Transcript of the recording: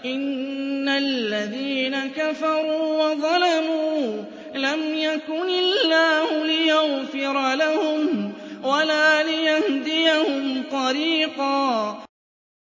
إِنَّ الَّذِينَ كَفَرُوا وَظَلَمُوا لَمْ يَكُنِ اللَّهُ لِيَغْفِرَ لَهُمْ وَلَا لِيَهْدِيَهُمْ طَرِيقًا